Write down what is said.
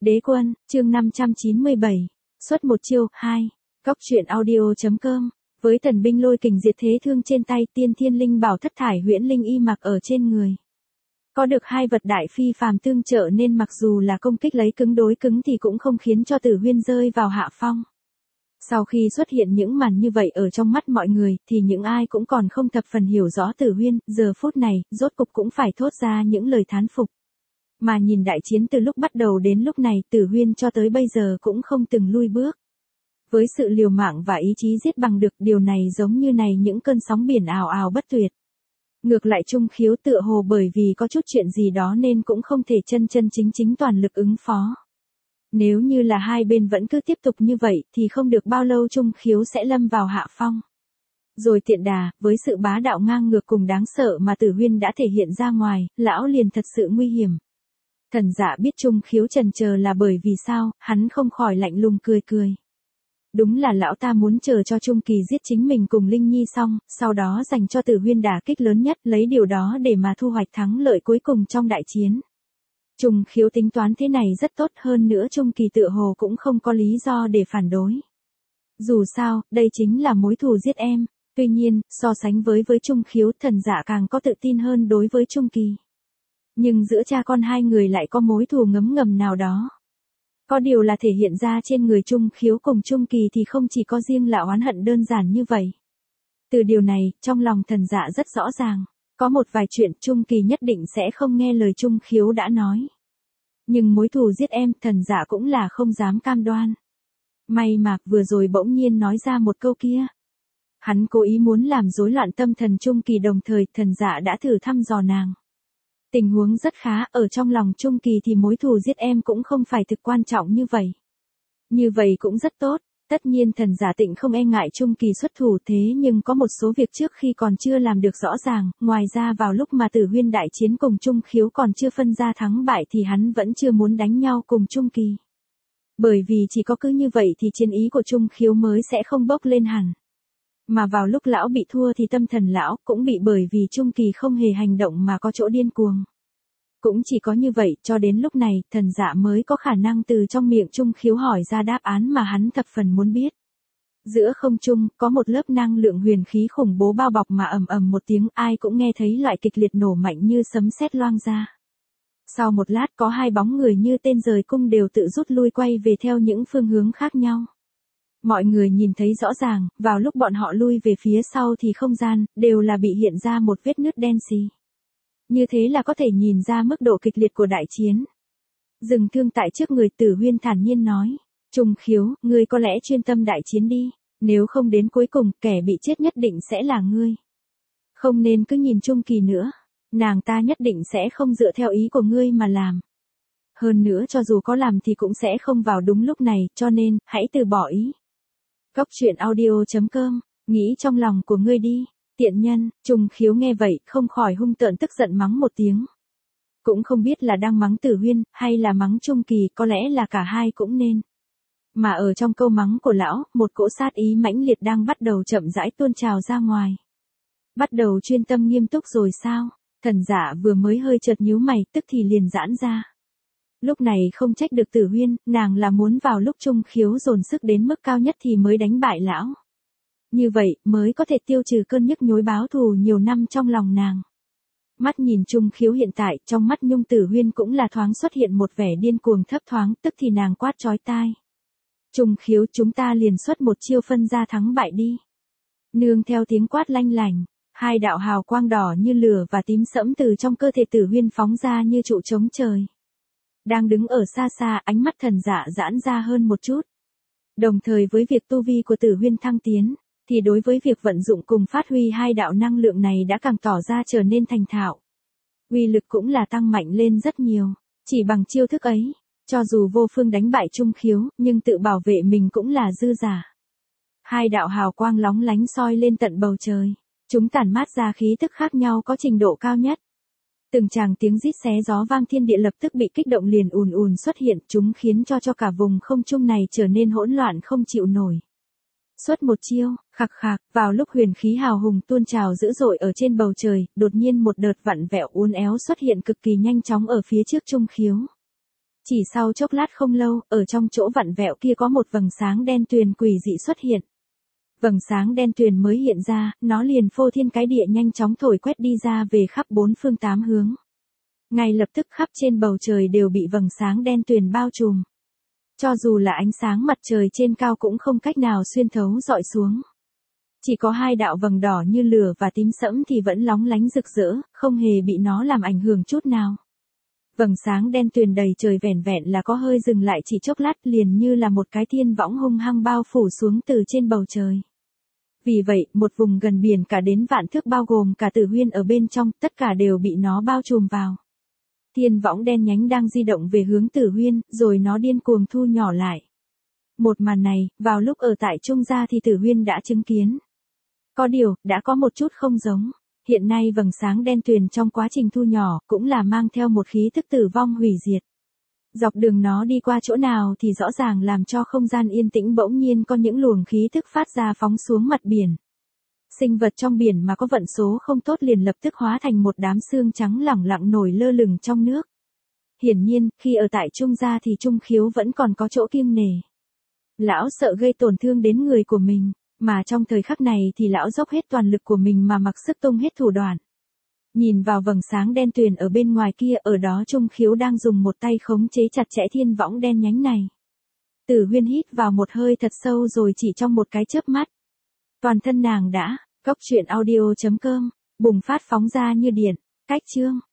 Đế quân, chương 597. Xuất một chiêu, 2. Cóc truyện audio.com. Với thần binh lôi kình diệt thế thương trên tay, tiên thiên linh bảo thất thải huyễn linh y mặc ở trên người. Có được hai vật đại phi phàm tương trợ nên mặc dù là công kích lấy cứng đối cứng thì cũng không khiến cho Tử Huyên rơi vào hạ phong. Sau khi xuất hiện những màn như vậy ở trong mắt mọi người thì những ai cũng còn không thập phần hiểu rõ Tử Huyên, giờ phút này, rốt cục cũng phải thốt ra những lời thán phục. Mà nhìn đại chiến từ lúc bắt đầu đến lúc này, Tử Huyên cho tới bây giờ cũng không từng lui bước. Với sự liều mạng và ý chí giết bằng được, điều này giống như này những cơn sóng biển ào ào bất tuyệt. Ngược lại Trung Khiếu tựa hồ bởi vì có chút chuyện gì đó nên cũng không thể chân chính toàn lực ứng phó. Nếu như là hai bên vẫn cứ tiếp tục như vậy thì không được bao lâu Trung Khiếu sẽ lâm vào hạ phong. Rồi tiện đà, với sự bá đạo ngang ngược cùng đáng sợ mà Tử Huyên đã thể hiện ra ngoài, lão liền thật sự nguy hiểm. Thần Dạ biết Trung Khiếu chần chờ là bởi vì sao, hắn không khỏi lạnh lùng cười. Đúng là lão ta muốn chờ cho Trung Kỳ giết chính mình cùng Linh Nhi xong, sau đó dành cho Tử Huyên đả kích lớn nhất, lấy điều đó để mà thu hoạch thắng lợi cuối cùng trong đại chiến. Trung Khiếu tính toán thế này rất tốt, hơn nữa Trung Kỳ tựa hồ cũng không có lý do để phản đối. Dù sao, đây chính là mối thù giết em. Tuy nhiên, so sánh với Trung Khiếu, Thần Dạ càng có tự tin hơn đối với Trung Kỳ. Nhưng giữa cha con hai người lại có mối thù ngấm ngầm nào đó. Có điều là thể hiện ra trên người Trung Khiếu cùng Trung Kỳ thì không chỉ có riêng là oán hận đơn giản như vậy. Từ điều này, trong lòng Thần Dạ rất rõ ràng, có một vài chuyện Trung Kỳ nhất định sẽ không nghe lời Trung Khiếu đã nói. Nhưng mối thù giết em, Thần Dạ cũng là không dám cam đoan. May mà vừa rồi bỗng nhiên nói ra một câu kia. Hắn cố ý muốn làm rối loạn tâm thần Trung Kỳ, đồng thời Thần Dạ đã thử thăm dò nàng. Tình huống rất khá, ở trong lòng Trung Kỳ thì mối thù giết em cũng không phải thực quan trọng như vậy. Như vậy cũng rất tốt, tất nhiên Thần Giả Tịnh không e ngại Trung Kỳ xuất thủ, thế nhưng có một số việc trước khi còn chưa làm được rõ ràng, ngoài ra vào lúc mà Tử Huyên đại chiến cùng Trung Khiếu còn chưa phân ra thắng bại thì hắn vẫn chưa muốn đánh nhau cùng Trung Kỳ. Bởi vì chỉ có cứ như vậy thì chiến ý của Trung Khiếu mới sẽ không bốc lên hẳn. Mà vào lúc lão bị thua thì tâm thần lão cũng bị, bởi vì Trung Kỳ không hề hành động mà có chỗ điên cuồng. Cũng chỉ có như vậy cho đến lúc này Thần Dạ mới có khả năng từ trong miệng Trung Khiếu hỏi ra đáp án mà hắn thập phần muốn biết. Giữa không trung có một lớp năng lượng huyền khí khủng bố bao bọc mà ầm một tiếng, ai cũng nghe thấy loại kịch liệt nổ mạnh như sấm sét loang ra. Sau một lát có hai bóng người như tên rời cung đều tự rút lui quay về theo những phương hướng khác nhau. Mọi người nhìn thấy rõ ràng, vào lúc bọn họ lui về phía sau thì không gian, đều là bị hiện ra một vết nứt đen xì. Như thế là có thể nhìn ra mức độ kịch liệt của đại chiến. Dừng thương tại trước người, Tử Huyên thản nhiên nói. Trung Khiếu, ngươi có lẽ chuyên tâm đại chiến đi, nếu không đến cuối cùng, kẻ bị chết nhất định sẽ là ngươi. Không nên cứ nhìn Trung Kỳ nữa, nàng ta nhất định sẽ không dựa theo ý của ngươi mà làm. Hơn nữa cho dù có làm thì cũng sẽ không vào đúng lúc này, cho nên, hãy từ bỏ ý. Cóc truyện audio.com, nghĩ trong lòng của ngươi đi, tiện nhân. Trung Khiếu nghe vậy, không khỏi hung tợn tức giận mắng một tiếng. Cũng không biết là đang mắng Tử Huyên, hay là mắng Trung Kỳ, có lẽ là cả hai cũng nên. Mà ở trong câu mắng của lão, một cỗ sát ý mãnh liệt đang bắt đầu chậm rãi tuôn trào ra ngoài. Bắt đầu chuyên tâm nghiêm túc rồi sao? Thần Dạ vừa mới hơi chợt nhíu mày, tức thì liền giãn ra. Lúc này không trách được Tử Huyên, nàng là muốn vào lúc Trung Khiếu dồn sức đến mức cao nhất thì mới đánh bại lão. Như vậy, mới có thể tiêu trừ cơn nhức nhối báo thù nhiều năm trong lòng nàng. Mắt nhìn Trung Khiếu hiện tại, trong mắt Nhung Tử Huyên cũng là thoáng xuất hiện một vẻ điên cuồng thấp thoáng, tức thì nàng quát chói tai. Trung Khiếu, chúng ta liền xuất một chiêu phân ra thắng bại đi. Nương theo tiếng quát lanh lảnh, hai đạo hào quang đỏ như lửa và tím sẫm từ trong cơ thể Tử Huyên phóng ra như trụ chống trời. Đang đứng ở xa xa, ánh mắt Thần Dạ giãn ra hơn một chút. Đồng thời với việc tu vi của Tử Huyên thăng tiến, thì đối với việc vận dụng cùng phát huy hai đạo năng lượng này đã càng tỏ ra trở nên thành thạo. Uy lực cũng là tăng mạnh lên rất nhiều, chỉ bằng chiêu thức ấy, cho dù vô phương đánh bại Trung Khiếu, nhưng tự bảo vệ mình cũng là dư giả. Hai đạo hào quang lóng lánh soi lên tận bầu trời, chúng tản mát ra khí tức khác nhau có trình độ cao nhất. Từng tràng tiếng rít xé gió vang thiên địa lập tức bị kích động liền ùn xuất hiện, chúng khiến cho cả vùng không trung này trở nên hỗn loạn không chịu nổi. Xuất một chiêu, khạc khạc, vào lúc huyền khí hào hùng tuôn trào dữ dội ở trên bầu trời, đột nhiên một đợt vặn vẹo uốn éo xuất hiện cực kỳ nhanh chóng ở phía trước Trung Khiếu. Chỉ sau chốc lát không lâu, ở trong chỗ vặn vẹo kia có một vầng sáng đen tuyền quỷ dị xuất hiện. Vầng sáng đen tuyền mới hiện ra, nó liền phô thiên cái địa nhanh chóng thổi quét đi ra về khắp bốn phương tám hướng. Ngay lập tức khắp trên bầu trời đều bị vầng sáng đen tuyền bao trùm. Cho dù là ánh sáng mặt trời trên cao cũng không cách nào xuyên thấu dọi xuống. Chỉ có hai đạo vầng đỏ như lửa và tím sẫm thì vẫn lóng lánh rực rỡ, không hề bị nó làm ảnh hưởng chút nào. Vầng sáng đen tuyền đầy trời vẻn vẹn là có hơi dừng lại chỉ chốc lát liền như là một cái thiên võng hung hăng bao phủ xuống từ trên bầu trời. Vì vậy, một vùng gần biển cả đến vạn thước bao gồm cả Tử Huyên ở bên trong, tất cả đều bị nó bao trùm vào. Thiên võng đen nhánh đang di động về hướng Tử Huyên, rồi nó điên cuồng thu nhỏ lại. Một màn này, vào lúc ở tại Trung gia thì Tử Huyên đã chứng kiến. Có điều, đã có một chút không giống. Hiện nay vầng sáng đen tuyền trong quá trình thu nhỏ, cũng là mang theo một khí thức tử vong hủy diệt. Dọc đường nó đi qua chỗ nào thì rõ ràng làm cho không gian yên tĩnh bỗng nhiên có những luồng khí thức phát ra phóng xuống mặt biển. Sinh vật trong biển mà có vận số không tốt liền lập tức hóa thành một đám xương trắng lẳng lặng nổi lơ lửng trong nước. Hiển nhiên, khi ở tại Trung gia thì Trung Khiếu vẫn còn có chỗ kiêng nể. Lão sợ gây tổn thương đến người của mình, mà trong thời khắc này thì lão dốc hết toàn lực của mình mà mặc sức tung hết thủ đoạn. Nhìn vào vầng sáng đen tuyền ở bên ngoài kia, ở đó Trung Khiếu đang dùng một tay khống chế chặt chẽ thiên võng đen nhánh này. Tử Huyên hít vào một hơi thật sâu rồi chỉ trong một cái chớp mắt. Toàn thân nàng đã, cốc truyện audio.com, bùng phát phóng ra như điện, cách chương.